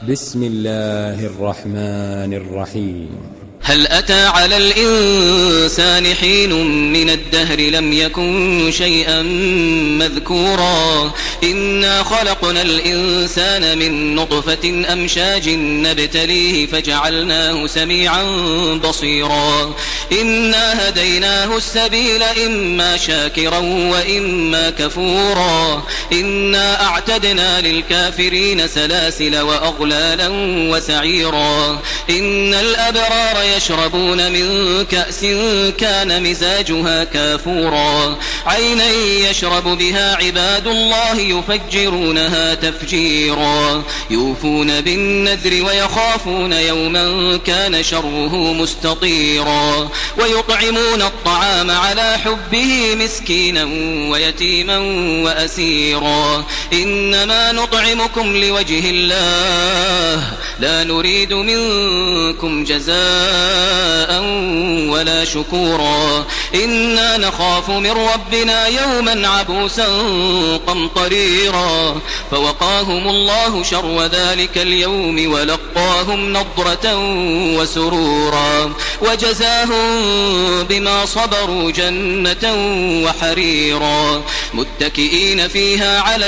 بسم الله الرحمن الرحيم. هل أتى على الإنسان حين من الدهر لم يكن شيئا مذكورا إنا خلقنا الإنسان من نطفة أمشاج نبتليه فجعلناه سميعا بصيرا إنا هديناه السبيل إما شاكرا وإما كفورا إنا أعتدنا للكافرين سلاسل وأغلالا وسعيرا إن الأبرار يشربون من كأس كان مزاجها كافورا عينا يشرب بها عباد الله يفجرونها تفجيرا يوفون بالنذر ويخافون يوما كان شره مستطيرا ويطعمون الطعام على حبه مسكينا ويتيما وأسيرا إنما نطعمكم لوجه الله لا نريد منكم جزاء ولا شكورا إنا نخاف من ربنا يوما عبوسا قمطريرا فوقاهم الله شر ذلك اليوم ولقاهم نضرة وسرورا وجزاهم بما صبروا جنة وحريرا متكئين فيها على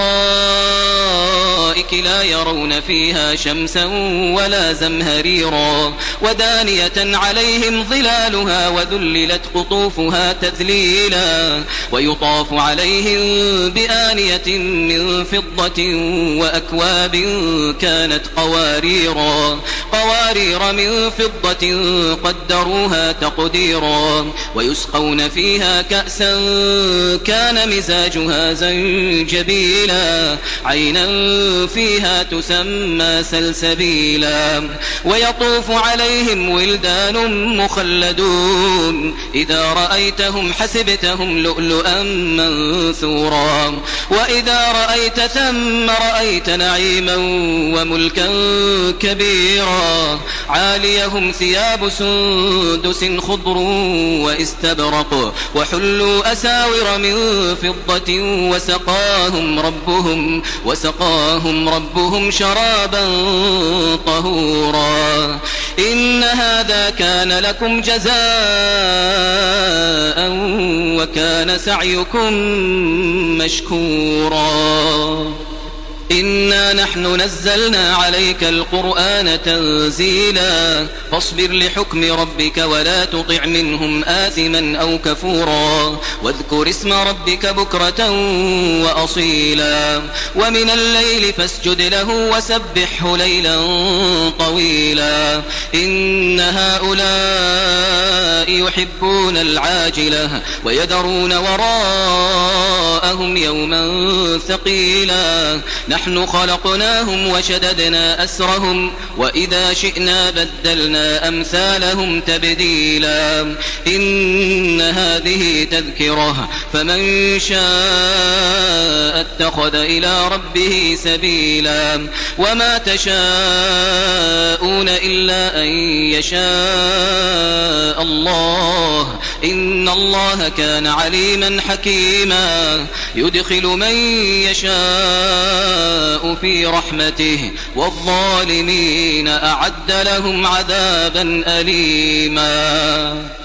الأرائك لا يرون فيها شمسا ولا زمهريرا ودانية عليهم ظلالها وذللت قطوفها تذليلا ويطاف عليهم بآنية من فضة وأكواب كانت قوارير من فضة قدروها تقديرا ويسقون فيها كأسا كان مزاجها زنجبيلا عينا فيها تسمى سلسبيلا ويطوف عليهم ولدان مخلدون إذا رأيتهم حسبتهم لؤلؤا منثورا وإذا رأيت ثم رأيت نعيما وملكا كبيرا عاليهم ثياب سندس خضر واستبرق وحلوا أساور من فضة وسقاهم ربهم شرابا طهورا إن هذا كان لكم جزاء وكان سعيكم مشكورا إنا نحن نزلنا عليك القرآن تنزيلا فاصبر لحكم ربك ولا تطع منهم آثما أو كفورا واذكر اسم ربك بكرة وأصيلا ومن الليل فاسجد له وسبحه ليلا طويلا إن هؤلاء يحبون العاجلة ويذرون وراءهم يوما ثقيلا نحن خلقناهم وشددنا أسرهم وإذا شئنا بدلنا أمثالهم تبديلا إن هذه تذكرة فمن شاء اتخذ إلى ربه سبيلا وما تشاءون إلا أن يشاء الله إن الله كان عليما حكيما يدخل من يشاء في رحمته والظالمين أعد لهم عذابا أليما.